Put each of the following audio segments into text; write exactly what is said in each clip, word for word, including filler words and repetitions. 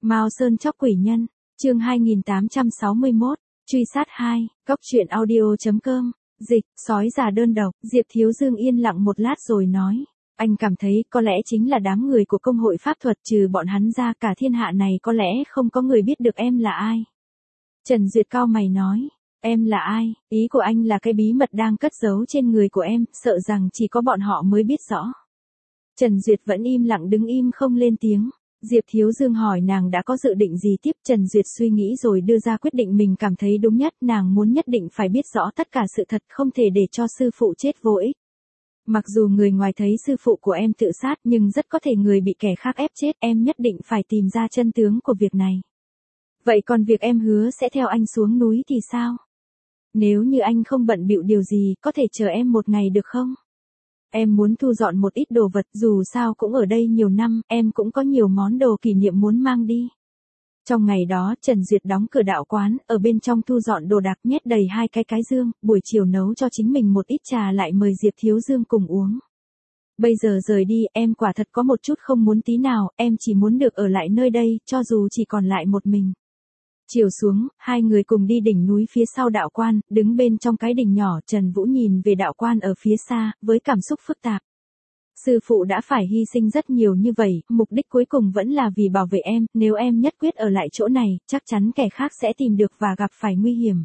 Mao Sơn chóc quỷ nhân, chương hai nghìn tám trăm sáu mươi mốt, truy sát hai, cốc truyện audio.com, dịch, sói già đơn độc, Diệp Thiếu Dương yên lặng một lát rồi nói, anh cảm thấy có lẽ chính là đám người của công hội pháp thuật, trừ bọn hắn ra cả thiên hạ này có lẽ không có người biết được em là ai. Trần Duyệt cau mày nói, em là ai, ý của anh là cái bí mật đang cất giấu trên người của em, sợ rằng chỉ có bọn họ mới biết rõ. Trần Duyệt vẫn im lặng đứng im không lên tiếng. Diệp Thiếu Dương hỏi nàng đã có dự định gì tiếp. Trần Duyệt suy nghĩ rồi đưa ra quyết định mình cảm thấy đúng nhất. Nàng muốn nhất định phải biết rõ tất cả sự thật, không thể để cho sư phụ chết vô ích. Mặc dù người ngoài thấy sư phụ của em tự sát, nhưng rất có thể người bị kẻ khác ép chết. Em nhất định phải tìm ra chân tướng của việc này. Vậy còn việc em hứa sẽ theo anh xuống núi thì sao? Nếu như anh không bận bịu điều gì, có thể chờ em một ngày được không? Em muốn thu dọn một ít đồ vật, dù sao cũng ở đây nhiều năm, em cũng có nhiều món đồ kỷ niệm muốn mang đi. Trong ngày đó, Trần Duyệt đóng cửa đạo quán, ở bên trong thu dọn đồ đạc, nhét đầy hai cái cái dương, buổi chiều nấu cho chính mình một ít trà lại mời Diệp Thiếu Dương cùng uống. Bây giờ rời đi, em quả thật có một chút không muốn tí nào, em chỉ muốn được ở lại nơi đây, cho dù chỉ còn lại một mình. Chiều xuống, hai người cùng đi đỉnh núi phía sau đạo quan, đứng bên trong cái đỉnh nhỏ, Trần Vũ nhìn về đạo quan ở phía xa, với cảm xúc phức tạp. Sư phụ đã phải hy sinh rất nhiều như vậy, mục đích cuối cùng vẫn là vì bảo vệ em, nếu em nhất quyết ở lại chỗ này, chắc chắn kẻ khác sẽ tìm được và gặp phải nguy hiểm.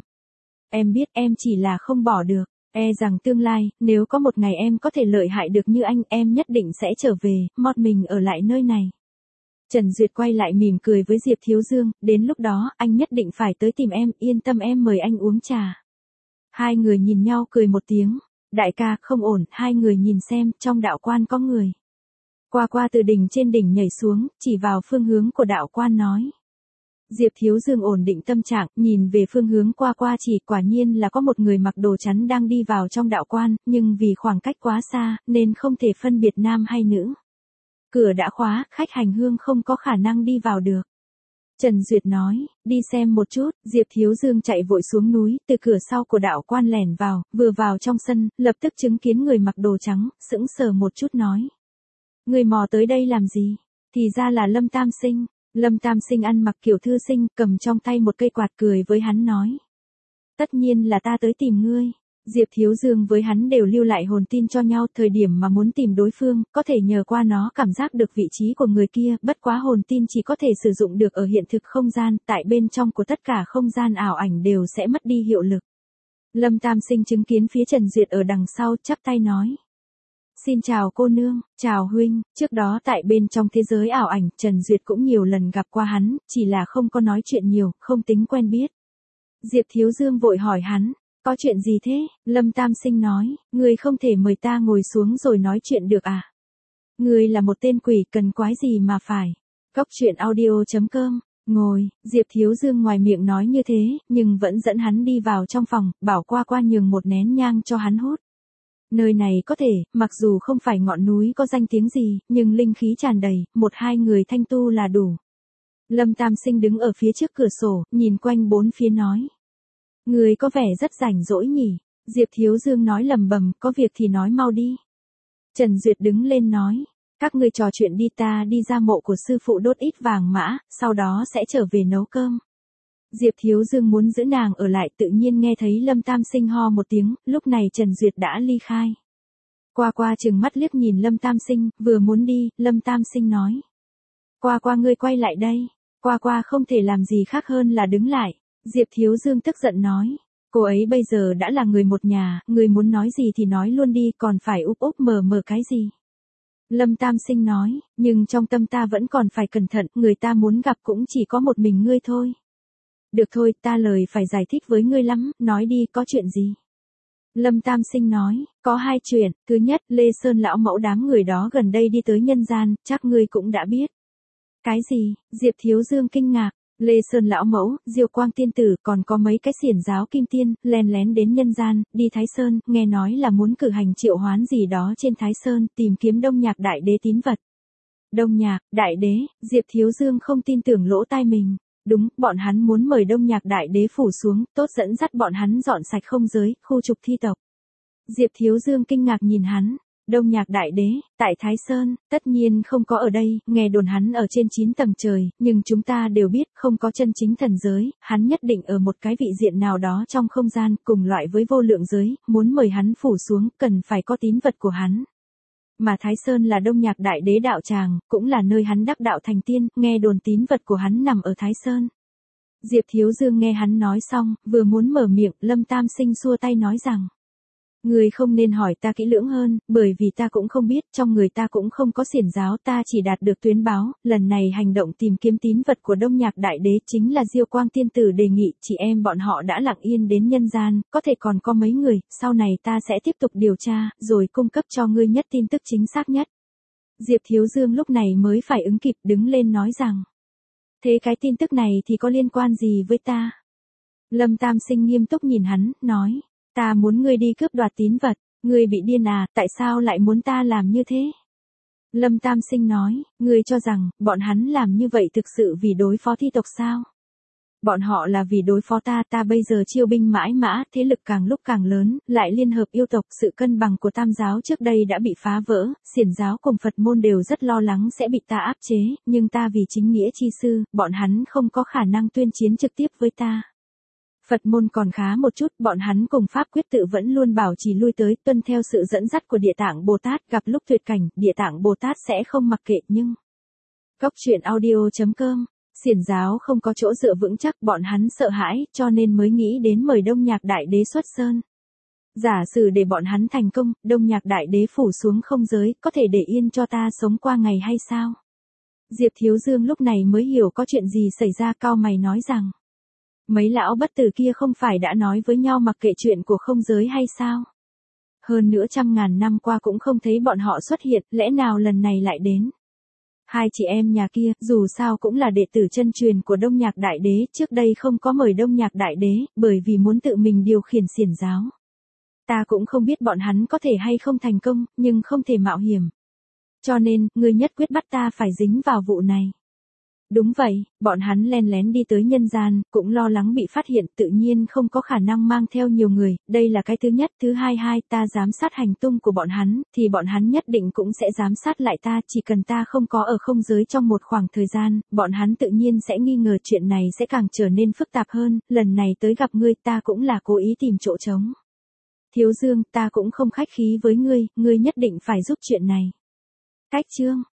Em biết em chỉ là không bỏ được, e rằng tương lai, nếu có một ngày em có thể lợi hại được như anh, em nhất định sẽ trở về, mót mình ở lại nơi này. Trần Duyệt quay lại mỉm cười với Diệp Thiếu Dương, đến lúc đó, anh nhất định phải tới tìm em, yên tâm em mời anh uống trà. Hai người nhìn nhau cười một tiếng, đại ca không ổn, hai người nhìn xem, trong đạo quan có người. Qua qua từ đỉnh trên đỉnh nhảy xuống, chỉ vào phương hướng của đạo quan nói. Diệp Thiếu Dương ổn định tâm trạng, nhìn về phương hướng qua qua chỉ, quả nhiên là có một người mặc đồ trắng đang đi vào trong đạo quan, nhưng vì khoảng cách quá xa, nên không thể phân biệt nam hay nữ. Cửa đã khóa, khách hành hương không có khả năng đi vào được. Trần Duyệt nói, đi xem một chút, Diệp Thiếu Dương chạy vội xuống núi, từ cửa sau của đạo quan lẻn vào, vừa vào trong sân, lập tức chứng kiến người mặc đồ trắng, sững sờ một chút nói. Người mò tới đây làm gì? Thì ra là Lâm Tam Sinh. Lâm Tam Sinh ăn mặc kiểu thư sinh, cầm trong tay một cây quạt cười với hắn nói. Tất nhiên là ta tới tìm ngươi. Diệp Thiếu Dương với hắn đều lưu lại hồn tin cho nhau, thời điểm mà muốn tìm đối phương, có thể nhờ qua nó cảm giác được vị trí của người kia, bất quá hồn tin chỉ có thể sử dụng được ở hiện thực không gian, tại bên trong của tất cả không gian ảo ảnh đều sẽ mất đi hiệu lực. Lâm Tam Sinh chứng kiến phía Trần Duyệt ở đằng sau, chắp tay nói. Xin chào cô nương, chào huynh, trước đó tại bên trong thế giới ảo ảnh, Trần Duyệt cũng nhiều lần gặp qua hắn, chỉ là không có nói chuyện nhiều, không tính quen biết. Diệp Thiếu Dương vội hỏi hắn. Có chuyện gì thế? Lâm Tam Sinh nói, ngươi không thể mời ta ngồi xuống rồi nói chuyện được à? Ngươi là một tên quỷ, cần quái gì mà phải? Cốc truyện audio.com, ngồi, Diệp Thiếu Dương ngoài miệng nói như thế, nhưng vẫn dẫn hắn đi vào trong phòng, bảo qua qua nhường một nén nhang cho hắn hút. Nơi này có thể, mặc dù không phải ngọn núi có danh tiếng gì, nhưng linh khí tràn đầy, một hai người thanh tu là đủ. Lâm Tam Sinh đứng ở phía trước cửa sổ, nhìn quanh bốn phía nói. Người có vẻ rất rảnh rỗi nhỉ, Diệp Thiếu Dương nói lầm bầm, có việc thì nói mau đi. Trần Duyệt đứng lên nói, các ngươi trò chuyện đi, ta đi ra mộ của sư phụ đốt ít vàng mã, sau đó sẽ trở về nấu cơm. Diệp Thiếu Dương muốn giữ nàng ở lại, tự nhiên nghe thấy Lâm Tam Sinh ho một tiếng, lúc này Trần Duyệt đã ly khai. Qua qua chừng mắt liếc nhìn Lâm Tam Sinh, vừa muốn đi, Lâm Tam Sinh nói. Qua qua ngươi quay lại đây, qua qua không thể làm gì khác hơn là đứng lại. Diệp Thiếu Dương tức giận nói, cô ấy bây giờ đã là người một nhà, người muốn nói gì thì nói luôn đi, còn phải úp úp mờ mờ cái gì. Lâm Tam Sinh nói, nhưng trong tâm ta vẫn còn phải cẩn thận, người ta muốn gặp cũng chỉ có một mình ngươi thôi. Được thôi, ta lời phải giải thích với ngươi lắm, nói đi, có chuyện gì? Lâm Tam Sinh nói, có hai chuyện, thứ nhất, Lê Sơn lão mẫu đám người đó gần đây đi tới nhân gian, chắc ngươi cũng đã biết. Cái gì? Diệp Thiếu Dương kinh ngạc. Lê Sơn lão mẫu, Diêu Quang tiên tử, còn có mấy cái xiển giáo kim tiên, len lén đến nhân gian, đi Thái Sơn, nghe nói là muốn cử hành triệu hoán gì đó trên Thái Sơn, tìm kiếm Đông Nhạc đại đế tín vật. Đông Nhạc, đại đế, Diệp Thiếu Dương không tin tưởng lỗ tai mình. Đúng, bọn hắn muốn mời Đông Nhạc đại đế phủ xuống, tốt dẫn dắt bọn hắn dọn sạch không giới, khu trục thi tộc. Diệp Thiếu Dương kinh ngạc nhìn hắn. Đông Nhạc Đại Đế, tại Thái Sơn, tất nhiên không có ở đây, nghe đồn hắn ở trên chín tầng trời, nhưng chúng ta đều biết không có chân chính thần giới, hắn nhất định ở một cái vị diện nào đó trong không gian, cùng loại với vô lượng giới, muốn mời hắn phủ xuống, cần phải có tín vật của hắn. Mà Thái Sơn là Đông Nhạc Đại Đế đạo tràng, cũng là nơi hắn đắc đạo thành tiên, nghe đồn tín vật của hắn nằm ở Thái Sơn. Diệp Thiếu Dương nghe hắn nói xong, vừa muốn mở miệng, Lâm Tam Sinh xua tay nói rằng. Người không nên hỏi ta kỹ lưỡng hơn, bởi vì ta cũng không biết, trong người ta cũng không có xiển giáo, ta chỉ đạt được tuyến báo, lần này hành động tìm kiếm tín vật của Đông Nhạc Đại Đế chính là Diêu Quang Tiên Tử đề nghị, chị em bọn họ đã lặng yên đến nhân gian, có thể còn có mấy người, sau này ta sẽ tiếp tục điều tra, rồi cung cấp cho ngươi nhất tin tức chính xác nhất. Diệp Thiếu Dương lúc này mới phải ứng kịp đứng lên nói rằng. Thế cái tin tức này thì có liên quan gì với ta? Lâm Tam Sinh nghiêm túc nhìn hắn, nói. Ta muốn ngươi đi cướp đoạt tín vật, ngươi bị điên à, tại sao lại muốn ta làm như thế? Lâm Tam Sinh nói, ngươi cho rằng, bọn hắn làm như vậy thực sự vì đối phó thi tộc sao? Bọn họ là vì đối phó ta, ta bây giờ chiêu binh mãi mã, thế lực càng lúc càng lớn, lại liên hợp yêu tộc, sự cân bằng của tam giáo trước đây đã bị phá vỡ, xiển giáo cùng Phật môn đều rất lo lắng sẽ bị ta áp chế, nhưng ta vì chính nghĩa chi sư, bọn hắn không có khả năng tuyên chiến trực tiếp với ta. Phật môn còn khá một chút, bọn hắn cùng pháp quyết tự vẫn luôn bảo trì lui tới, tuân theo sự dẫn dắt của Địa Tạng Bồ Tát, gặp lúc tuyệt cảnh, Địa Tạng Bồ Tát sẽ không mặc kệ nhưng. Cốc truyện audio chấm com, xiển giáo không có chỗ dựa vững chắc, bọn hắn sợ hãi, cho nên mới nghĩ đến mời Đông Nhạc Đại Đế xuất sơn. Giả sử để bọn hắn thành công, Đông Nhạc Đại Đế phủ xuống không giới, có thể để yên cho ta sống qua ngày hay sao? Diệp Thiếu Dương lúc này mới hiểu có chuyện gì xảy ra, cao mày nói rằng. Mấy lão bất tử kia không phải đã nói với nhau mặc kệ chuyện của không giới hay sao? Hơn nữa trăm ngàn năm qua cũng không thấy bọn họ xuất hiện, lẽ nào lần này lại đến? Hai chị em nhà kia, dù sao cũng là đệ tử chân truyền của Đông Nhạc Đại Đế, trước đây không có mời Đông Nhạc Đại Đế, bởi vì muốn tự mình điều khiển xiển giáo. Ta cũng không biết bọn hắn có thể hay không thành công, nhưng không thể mạo hiểm. Cho nên, ngươi nhất quyết bắt ta phải dính vào vụ này. Đúng vậy, bọn hắn len lén đi tới nhân gian, cũng lo lắng bị phát hiện, tự nhiên không có khả năng mang theo nhiều người, đây là cái thứ nhất. Thứ hai hai, ta giám sát hành tung của bọn hắn, thì bọn hắn nhất định cũng sẽ giám sát lại ta, chỉ cần ta không có ở không giới trong một khoảng thời gian, bọn hắn tự nhiên sẽ nghi ngờ chuyện này sẽ càng trở nên phức tạp hơn, lần này tới gặp ngươi ta cũng là cố ý tìm chỗ trống. Thiếu Dương, ta cũng không khách khí với ngươi, ngươi nhất định phải giúp chuyện này. Cách chương